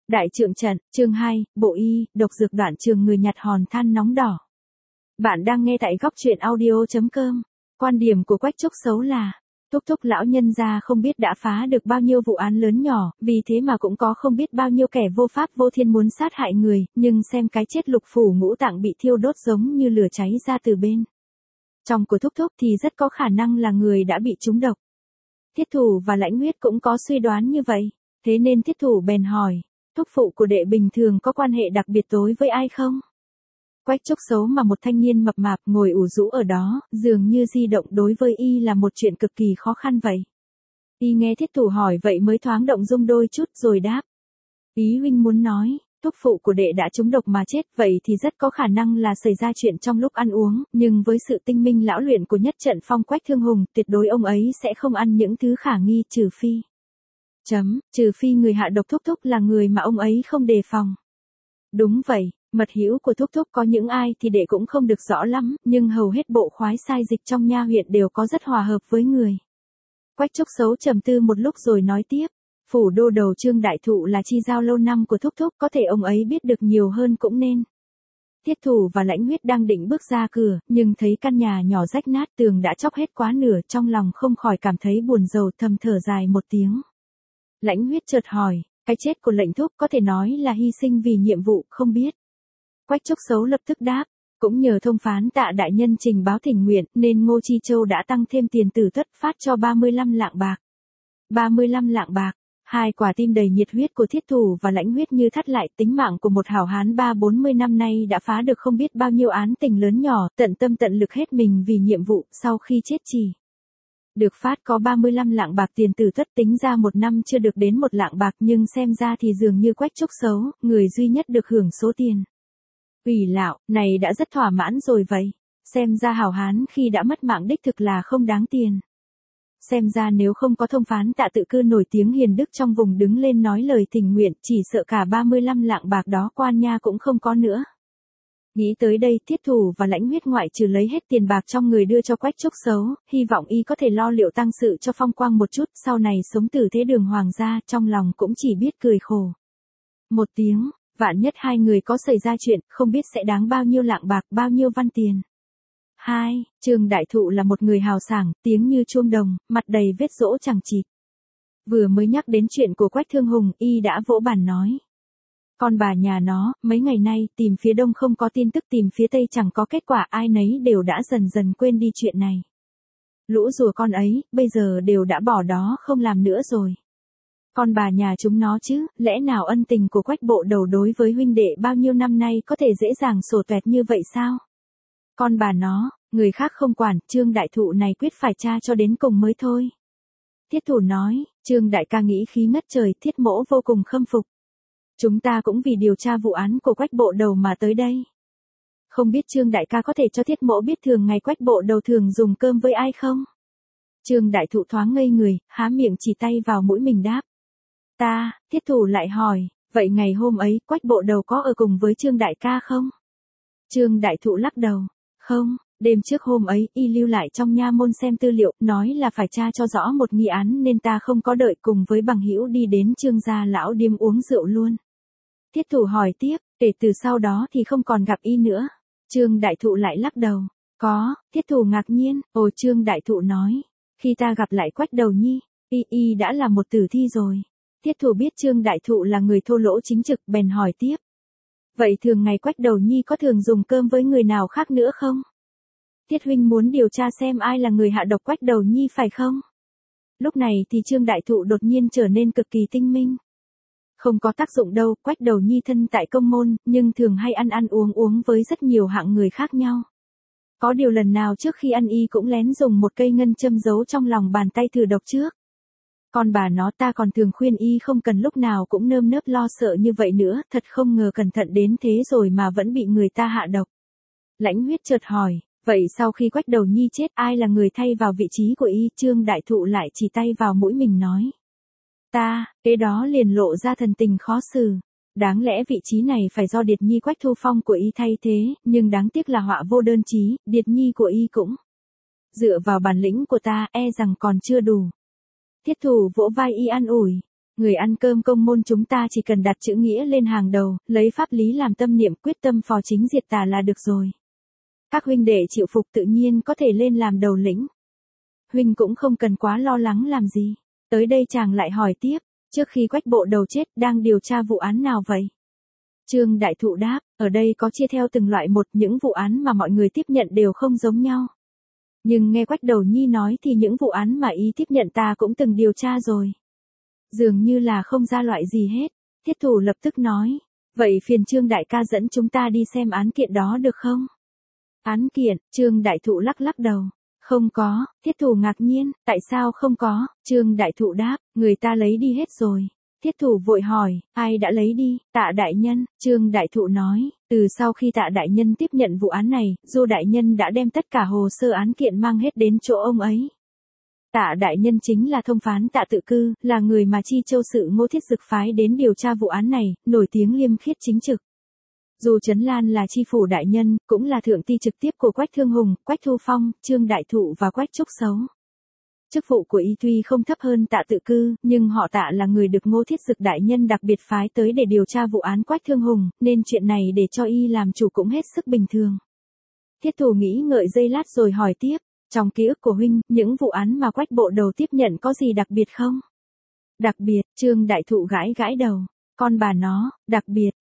Đại trượng trận, chương 2, bộ y, độc dược đoạn trường người nhặt hòn than nóng đỏ. Bạn đang nghe tại góc truyện audio.com. Quan điểm của Quách Trúc Xấu là, Thúc Thúc lão nhân gia không biết đã phá được bao nhiêu vụ án lớn nhỏ, vì thế mà cũng có không biết bao nhiêu kẻ vô pháp vô thiên muốn sát hại người, nhưng xem cái chết lục phủ ngũ tạng bị thiêu đốt giống như lửa cháy ra từ bên trong của Thúc Thúc thì rất có khả năng là người đã bị trúng độc. Thiết Thủ và Lãnh Huyết cũng có suy đoán như vậy, thế nên Thiết Thủ bèn hỏi, thúc phụ của đệ bình thường có quan hệ đặc biệt tối với ai không? Quách Trúc Xấu mà một thanh niên mập mạp ngồi ủ rũ ở đó, dường như di động đối với y là một chuyện cực kỳ khó khăn vậy. Y nghe Thiết Thủ hỏi vậy mới thoáng động dung đôi chút rồi đáp. Ý huynh muốn nói, thúc phụ của đệ đã trúng độc mà chết, vậy thì rất có khả năng là xảy ra chuyện trong lúc ăn uống, nhưng với sự tinh minh lão luyện của nhất trận phong Quách Thương Hùng, tuyệt đối ông ấy sẽ không ăn những thứ khả nghi trừ phi người hạ độc Thúc Thúc là người mà ông ấy không đề phòng. Đúng vậy, mật hữu của Thúc Thúc có những ai thì đệ cũng không được rõ lắm, nhưng hầu hết bộ khoái sai dịch trong nha huyện đều có rất hòa hợp với người. Quách Trúc Xấu trầm tư một lúc rồi nói tiếp, phủ đô đầu Trương Đại Thụ là chi giao lâu năm của Thúc Thúc, có thể ông ấy biết được nhiều hơn cũng nên. Thiết Thủ và Lãnh Huyết đang định bước ra cửa, nhưng thấy căn nhà nhỏ rách nát, tường đã chóc hết quá nửa, trong lòng không khỏi cảm thấy buồn rầu, thầm thở dài một tiếng. Lãnh Huyết chợt hỏi, cái chết của lệnh thúc có thể nói là hy sinh vì nhiệm vụ, không biết. Quách Trúc Xấu lập tức đáp, cũng nhờ thông phán Tạ đại nhân trình báo thỉnh nguyện, nên Ngô Chi Châu đã tăng thêm tiền tử tuất phát cho 35 lạng bạc. 35 lạng bạc, hai quả tim đầy nhiệt huyết của Thiết Thủ và Lãnh Huyết như thắt lại, tính mạng của một hảo hán 30-40 năm nay đã phá được không biết bao nhiêu án tình lớn nhỏ, tận tâm tận lực hết mình vì nhiệm vụ, sau khi chết chỉ được phát có 35 lạng bạc tiền tử tuất, tính ra một năm chưa được đến 1 lạng bạc, nhưng xem ra thì dường như Quách Trúc Xấu, người duy nhất được hưởng số tiền ủy lạo này đã rất thỏa mãn rồi vậy. Xem ra hảo hán khi đã mất mạng đích thực là không đáng tiền. Xem ra nếu không có thông phán Tạ tự cư nổi tiếng hiền đức trong vùng đứng lên nói lời thỉnh nguyện, chỉ sợ cả 35 lạng bạc đó quan nha cũng không có nữa. Nghĩ tới đây, Thiết Thủ và Lãnh Huyết ngoại trừ lấy hết tiền bạc trong người đưa cho Quách Trúc Xấu, hy vọng y có thể lo liệu tăng sự cho phong quang một chút, sau này sống tử thế đường hoàng gia, trong lòng cũng chỉ biết cười khổ một tiếng, vạn nhất hai người có xảy ra chuyện, không biết sẽ đáng bao nhiêu lạng bạc, bao nhiêu văn tiền. 2. Trương Đại Thụ là một người hào sảng, tiếng như chuông đồng, mặt đầy vết rỗ chằng chịt. Vừa mới nhắc đến chuyện của Quách Thương Hùng, y đã vỗ bàn nói. Con bà nhà nó, mấy ngày nay, tìm phía đông không có tin tức, tìm phía tây chẳng có kết quả, ai nấy đều đã dần dần quên đi chuyện này. Lũ rùa con ấy, bây giờ đều đã bỏ đó không làm nữa rồi. Con bà nhà chúng nó chứ, lẽ nào ân tình của Quách bộ đầu đối với huynh đệ bao nhiêu năm nay có thể dễ dàng sổ tuẹt như vậy sao? Con bà nó, người khác không quản, Trương Đại Thụ này quyết phải tra cho đến cùng mới thôi. Thiết Thủ nói, Trương Đại ca nghĩ khí ngất trời, Thiết mỗ vô cùng khâm phục. Chúng ta cũng vì điều tra vụ án của Quách bộ đầu mà tới đây. Không biết Trương Đại ca có thể cho Thiết mỗ biết thường ngày Quách bộ đầu thường dùng cơm với ai không? Trương Đại Thụ thoáng ngây người, há miệng chỉ tay vào mũi mình đáp. Thiết Thủ lại hỏi, vậy ngày hôm ấy Quách bộ đầu có ở cùng với Trương Đại ca không? Trương Đại Thụ lắc đầu, không, đêm trước hôm ấy y lưu lại trong nha môn xem tư liệu, nói là phải tra cho rõ một nghi án nên ta không có đợi, cùng với bằng hữu đi đến Trương gia lão điếm uống rượu luôn. Thiết Thủ hỏi tiếp, kể từ sau đó thì không còn gặp y nữa. Trương Đại Thụ lại lắc đầu, có. Thiết Thủ ngạc nhiên, Trương Đại Thụ nói, khi ta gặp lại Quách đầu nhi, y đã là một tử thi rồi. Thiết Thủ biết Trương Đại Thụ là người thô lỗ chính trực, bèn hỏi tiếp. Vậy thường ngày Quách đầu nhi có thường dùng cơm với người nào khác nữa không? Thiết huynh muốn điều tra xem ai là người hạ độc Quách đầu nhi phải không? Lúc này thì Trương Đại Thụ đột nhiên trở nên cực kỳ tinh minh. Không có tác dụng đâu, Quách đầu nhi thân tại công môn, nhưng thường hay ăn uống với rất nhiều hạng người khác nhau. Có điều lần nào trước khi ăn y cũng lén dùng một cây ngân châm giấu trong lòng bàn tay thử độc trước. Con bà nó, ta còn thường khuyên y không cần lúc nào cũng nơm nớp lo sợ như vậy nữa, thật không ngờ cẩn thận đến thế rồi mà vẫn bị người ta hạ độc. Lãnh Huyết chợt hỏi, vậy sau khi Quách đầu nhi chết ai là người thay vào vị trí của y? Trương Đại Thụ lại chỉ tay vào mũi mình nói. Kế đó liền lộ ra thần tình khó xử. Đáng lẽ vị trí này phải do Điệt Nhi Quách Thu Phong của y thay thế, nhưng đáng tiếc là họa vô đơn chí, Điệt Nhi của y cũng dựa vào bản lĩnh của ta, e rằng còn chưa đủ. Thiết Thủ vỗ vai y an ủi, Người ăn cơm công môn chúng ta chỉ cần đặt chữ nghĩa lên hàng đầu, lấy pháp lý làm tâm niệm, quyết tâm phò chính diệt tà là được rồi. Các huynh đệ chịu phục tự nhiên có thể lên làm đầu lĩnh. Huynh cũng không cần quá lo lắng làm gì. Tới đây chàng lại hỏi tiếp, trước khi Quách Bộ Đầu chết đang điều tra vụ án nào vậy? Trương Đại Thụ đáp, ở đây có chia theo từng loại một, những vụ án mà mọi người tiếp nhận đều không giống nhau. Nhưng nghe Quách Đầu Nhi nói thì những vụ án mà y tiếp nhận ta cũng từng điều tra rồi. Dường như là không ra loại gì hết. Thiết Thủ lập tức nói, vậy phiền Trương Đại ca dẫn chúng ta đi xem án kiện đó được không? Án kiện, Trương Đại Thụ lắc lắc đầu. Không có, Thiết Thủ ngạc nhiên, tại sao không có? Trương Đại Thụ đáp, người ta lấy đi hết rồi. Thiết Thủ vội hỏi, ai đã lấy đi? Tạ đại nhân. Trương Đại Thụ nói, từ sau khi Tạ đại nhân tiếp nhận vụ án này, Du đại nhân đã đem tất cả hồ sơ án kiện mang hết đến chỗ ông ấy. Tạ đại nhân chính là thông phán Tạ Tự Cư, là người mà Chi Châu sự Ngô Thiết Dực phái đến điều tra vụ án này, nổi tiếng liêm khiết chính trực. Dù Trấn Lan là chi phủ đại nhân, cũng là thượng ti trực tiếp của Quách Thương Hùng, Quách Thu Phong, Trương Đại Thụ và Quách Trúc Xấu. Chức vụ của y tuy không thấp hơn Tạ Tự Cư, nhưng họ Tạ là người được Ngô Thiết Dực đại nhân đặc biệt phái tới để điều tra vụ án Quách Thương Hùng, nên chuyện này để cho y làm chủ cũng hết sức bình thường. Thiết Thủ nghĩ ngợi giây lát rồi hỏi tiếp, trong ký ức của huynh, những vụ án mà Quách Bộ Đầu tiếp nhận có gì đặc biệt không? Đặc biệt, Trương Đại Thụ gãi gãi đầu, con bà nó, đặc biệt,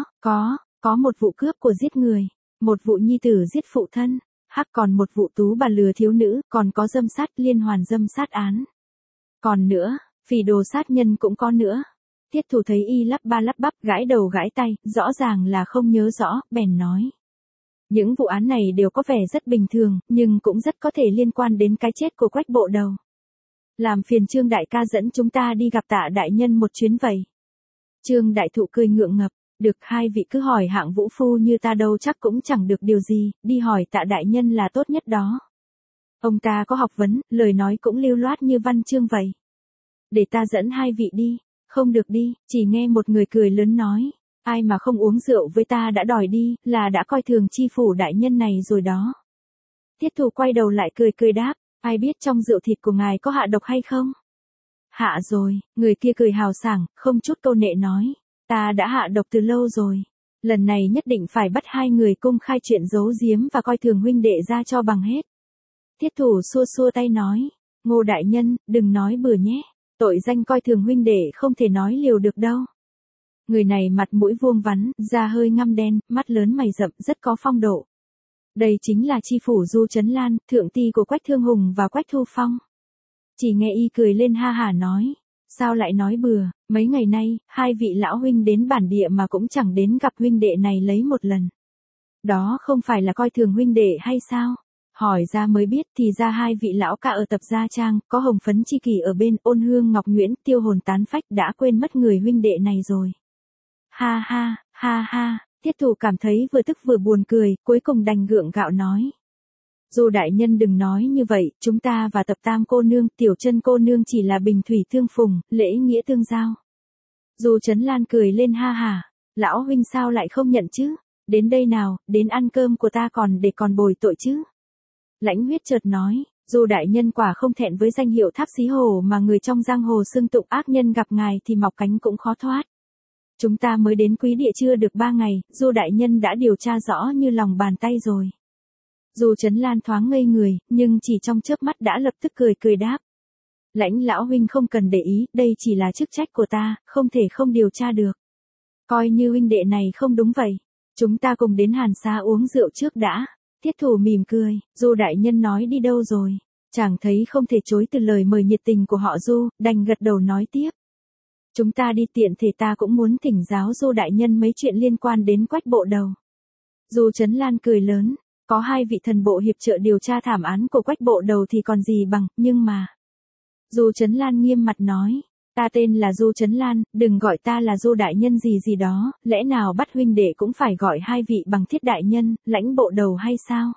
có một vụ cướp của giết người, một vụ nhi tử giết phụ thân, còn một vụ tú bà lừa thiếu nữ, còn có dâm sát, liên hoàn dâm sát án. Còn nữa, phỉ đồ sát nhân cũng có nữa. Thiết Thủ thấy y lắp ba lắp bắp, gãi đầu gãi tay, rõ ràng là không nhớ rõ, bèn nói. Những vụ án này đều có vẻ rất bình thường, nhưng cũng rất có thể liên quan đến cái chết của Quách Bộ Đầu. Làm phiền Trương Đại ca dẫn chúng ta đi gặp Tạ đại nhân một chuyến vậy. Trương Đại Thụ cười ngượng ngập, được, hai vị cứ hỏi hạng vũ phu như ta đâu chắc cũng chẳng được điều gì, đi hỏi Tạ đại nhân là tốt nhất đó. Ông ta có học vấn, lời nói cũng lưu loát như văn chương vậy. Để ta dẫn hai vị đi. Không được đi, chỉ nghe một người cười lớn nói. Ai mà không uống rượu với ta đã đòi đi, là đã coi thường chi phủ đại nhân này rồi đó. Thiết Thủ quay đầu lại cười đáp, ai biết trong rượu thịt của ngài có hạ độc hay không? Hạ rồi, người kia cười hào sảng, không chút câu nệ nói. Ta đã hạ độc từ lâu rồi. Lần này nhất định phải bắt hai người công khai chuyện giấu giếm và coi thường huynh đệ ra cho bằng hết. Thiết Thủ xua xua tay nói, Ngô đại nhân, đừng nói bừa nhé. Tội danh coi thường huynh đệ không thể nói liều được đâu. Người này mặt mũi vuông vắn, da hơi ngăm đen, mắt lớn mày rậm, rất có phong độ. Đây chính là chi phủ Du Trấn Lan, thượng ti của Quách Thương Hùng và Quách Thu Phong. Chỉ nghe y cười lên ha hả nói, sao lại nói bừa, mấy ngày nay, hai vị lão huynh đến bản địa mà cũng chẳng đến gặp huynh đệ này lấy một lần. Đó không phải là coi thường huynh đệ hay sao? Hỏi ra mới biết thì ra hai vị lão ca ở tập gia trang, có Hồng Phấn Chi Kỳ ở bên, Ôn Hương Ngọc Nguyễn, Tiêu Hồn Tán Phách đã quên mất người huynh đệ này rồi. Ha ha, Thiết Thủ cảm thấy vừa tức vừa buồn cười, cuối cùng đành gượng gạo nói. Dù đại nhân đừng nói như vậy, chúng ta và Tập Tam cô nương, Tiểu Chân cô nương chỉ là bình thủy tương phùng, lễ nghĩa tương giao. Dù Trấn Lan cười lên ha hả, lão huynh sao lại không nhận chứ? Đến đây nào, đến ăn cơm của ta còn để còn bồi tội chứ? Lãnh Huyết chợt nói, dù đại nhân quả không thẹn với danh hiệu Tháp Xí Hồ mà người trong giang hồ xưng tụng ác nhân gặp ngài thì mọc cánh cũng khó thoát. Chúng ta mới đến Quý Địa chưa được 3 ngày, dù đại nhân đã điều tra rõ như lòng bàn tay rồi. Dù Trấn Lan thoáng ngây người, nhưng chỉ trong chớp mắt đã lập tức cười đáp. Lãnh lão huynh không cần để ý, đây chỉ là chức trách của ta, không thể không điều tra được. Coi như huynh đệ này không đúng vậy. Chúng ta cùng đến Hàn Xá uống rượu trước đã. Thiết Thủ mỉm cười, dù đại nhân nói đi đâu rồi. Chàng thấy không thể chối từ lời mời nhiệt tình của họ Du, đành gật đầu nói tiếp. Chúng ta đi tiện thể ta cũng muốn thỉnh giáo Du đại nhân mấy chuyện liên quan đến Quách Bộ Đầu. Dù Trấn Lan cười lớn, có hai vị thần bộ hiệp trợ điều tra thảm án của Quách Bộ Đầu thì còn gì bằng, nhưng mà. Dù Trấn Lan nghiêm mặt nói, ta tên là Du Trấn Lan, đừng gọi ta là Du đại nhân gì đó, lẽ nào bắt huynh đệ cũng phải gọi hai vị bằng Thiết đại nhân, Lãnh Bộ Đầu hay sao?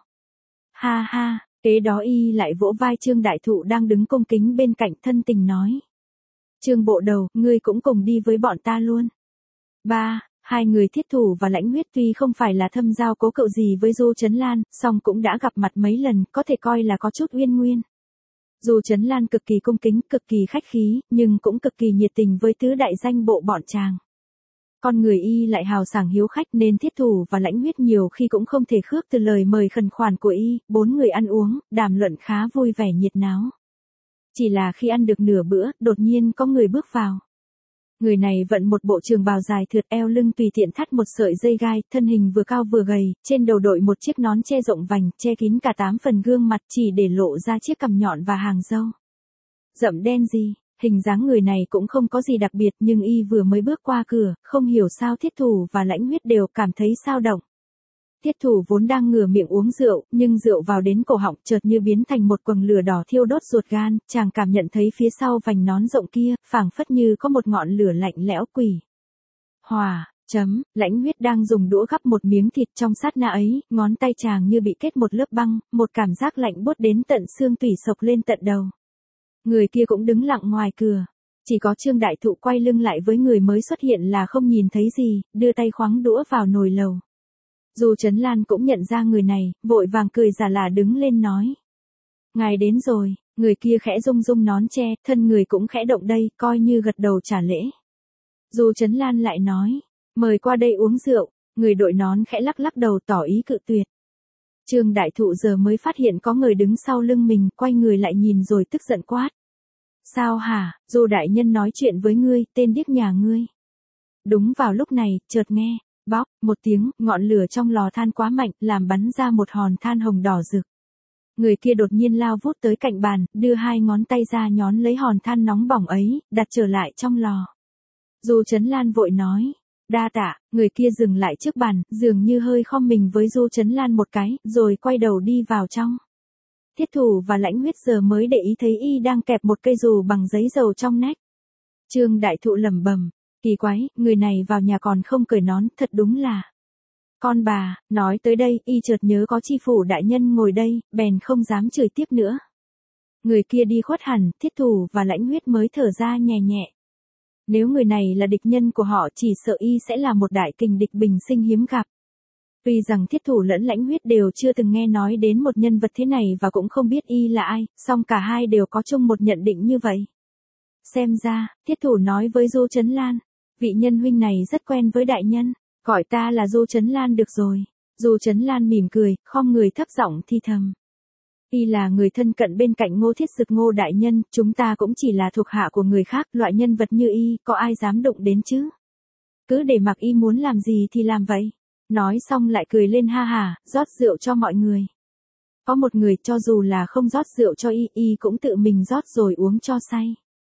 Ha, kế đó y lại vỗ vai Trương Đại Thụ đang đứng cung kính bên cạnh thân tình nói. Trương Bộ Đầu, ngươi cũng cùng đi với bọn ta luôn. Hai người Thiết Thủ và Lãnh Huyết tuy không phải là thâm giao cố cựu gì với Du Trấn Lan, song cũng đã gặp mặt mấy lần, có thể coi là có chút uyên nguyên. Dù Trấn Lan cực kỳ cung kính, cực kỳ khách khí, nhưng cũng cực kỳ nhiệt tình với tứ đại danh bộ bọn chàng. Con người y lại hào sảng hiếu khách nên Thiết Thủ và Lãnh Huyết nhiều khi cũng không thể khước từ lời mời khẩn khoản của y, bốn người ăn uống, đàm luận khá vui vẻ nhiệt náo. Chỉ là khi ăn được nửa bữa, đột nhiên có người bước vào. Người này vận một bộ trường bào dài thượt, eo lưng tùy tiện thắt một sợi dây gai, thân hình vừa cao vừa gầy, trên đầu đội một chiếc nón che rộng vành, che kín cả 8 phần gương mặt, chỉ để lộ ra chiếc cằm nhọn và hàng râu rậm đen gì. Hình dáng người này cũng không có gì đặc biệt, nhưng y vừa mới bước qua cửa, không hiểu sao Thiết Thủ và Lãnh Huyết đều cảm thấy xao động. Thiết Thủ vốn đang ngửa miệng uống rượu, nhưng rượu vào đến cổ họng chợt như biến thành một quầng lửa đỏ thiêu đốt ruột gan, chàng cảm nhận thấy phía sau vành nón rộng kia, phảng phất như có một ngọn lửa lạnh lẽo quỷ. Lãnh Huyết đang dùng đũa gắp một miếng thịt, trong sát na ấy, ngón tay chàng như bị kết một lớp băng, một cảm giác lạnh buốt đến tận xương tủy xộc lên tận đầu. Người kia cũng đứng lặng ngoài cửa. Chỉ có Trương Đại Thụ quay lưng lại với người mới xuất hiện là không nhìn thấy gì, đưa tay khoáng đũa vào nồi lầu. Dù Trấn Lan cũng nhận ra người này, vội vàng cười giả là đứng lên nói. Ngài đến rồi, người kia khẽ rung rung nón che, thân người cũng khẽ động đây, coi như gật đầu trả lễ. Dù Trấn Lan lại nói, mời qua đây uống rượu, người đội nón khẽ lắc lắc đầu tỏ ý cự tuyệt. Trương Đại Thụ giờ mới phát hiện có người đứng sau lưng mình, quay người lại nhìn rồi tức giận quát. Sao hả, dù đại nhân nói chuyện với ngươi, tên điếc nhà ngươi. Đúng vào lúc này, chợt nghe, bóp, một tiếng, ngọn lửa trong lò than quá mạnh, làm bắn ra một hòn than hồng đỏ rực. Người kia đột nhiên lao vút tới cạnh bàn, đưa hai ngón tay ra nhón lấy hòn than nóng bỏng ấy, đặt trở lại trong lò. Dù Trấn Lan vội nói, đa tạ, người kia dừng lại trước bàn, dường như hơi khom mình với Du Trấn Lan một cái, rồi quay đầu đi vào trong. Thiết Thủ và Lãnh Huyết giờ mới để ý thấy y đang kẹp một cây dù bằng giấy dầu trong nách. Trương Đại Thụ lẩm bẩm, kỳ quái, người này vào nhà còn không cởi nón, thật đúng là. Con bà, nói tới đây, y chợt nhớ có chi phủ đại nhân ngồi đây, bèn không dám chửi tiếp nữa. Người kia đi khuất hẳn, Thiết Thủ và Lãnh Huyết mới thở ra nhẹ nhẹ. Nếu người này là địch nhân của họ, chỉ sợ y sẽ là một đại kình địch bình sinh hiếm gặp. Tuy rằng Thiết Thủ lẫn Lãnh Huyết đều chưa từng nghe nói đến một nhân vật thế này và cũng không biết y là ai, song cả hai đều có chung một nhận định như vậy. Xem ra, Thiết Thủ nói với Du Trấn Lan, vị nhân huynh này rất quen với đại nhân, gọi ta là Du Trấn Lan được rồi. Du Trấn Lan mỉm cười, khom người thấp giọng thi thầm. Y là người thân cận bên cạnh Ngô Thiết Dực Ngô đại nhân, chúng ta cũng chỉ là thuộc hạ của người khác, loại nhân vật như y, có ai dám đụng đến chứ? Cứ để mặc y muốn làm gì thì làm vậy. Nói xong lại cười lên ha hả, rót rượu cho mọi người. Có một người cho dù là không rót rượu cho y cũng tự mình rót rồi uống cho say.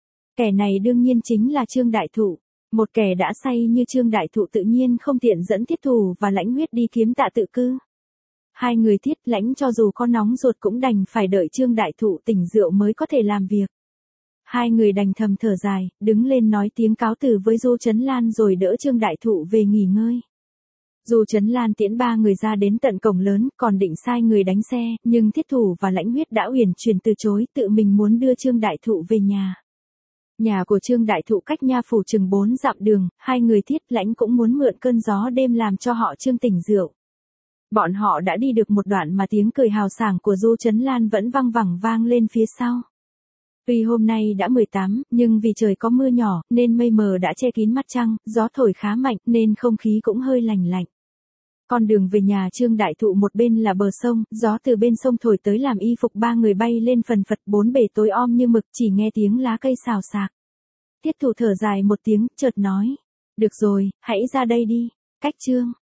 Kẻ này đương nhiên chính là Trương Đại Thụ. Một kẻ đã say như Trương Đại Thụ tự nhiên không tiện dẫn Thiết Thủ và Lãnh Huyết đi kiếm Tạ Tự Cư. Hai người Thiết Lãnh cho dù có nóng ruột cũng đành phải đợi Trương Đại Thụ tỉnh rượu mới có thể làm việc. Hai người đành thầm thở dài, đứng lên nói tiếng cáo từ với Du Trấn Lan rồi đỡ Trương Đại Thụ về nghỉ ngơi. Du Trấn Lan tiễn ba người ra đến tận cổng lớn, còn định sai người đánh xe, nhưng Thiết Thủ và Lãnh Huyết đã uyển chuyển từ chối, tự mình muốn đưa Trương Đại Thụ về nhà. Nhà của Trương Đại Thụ cách nha phủ chừng 4 dặm đường, hai người Thiết Lãnh cũng muốn mượn cơn gió đêm làm cho họ Trương tỉnh rượu. Bọn họ đã đi được một đoạn mà tiếng cười hào sảng của Du Trấn Lan vẫn vang vẳng vang lên phía sau. Tuy hôm nay đã 18, nhưng vì trời có mưa nhỏ, nên mây mờ đã che kín mặt trăng, gió thổi khá mạnh, nên không khí cũng hơi lành lạnh. Con đường về nhà Trương Đại Thụ một bên là bờ sông, gió từ bên sông thổi tới làm y phục ba người bay lên phần phật, bốn bề tối om như mực, chỉ nghe tiếng lá cây xào xạc. Thiết Thủ thở dài một tiếng, chợt nói, được rồi, hãy ra đây đi, cách Trương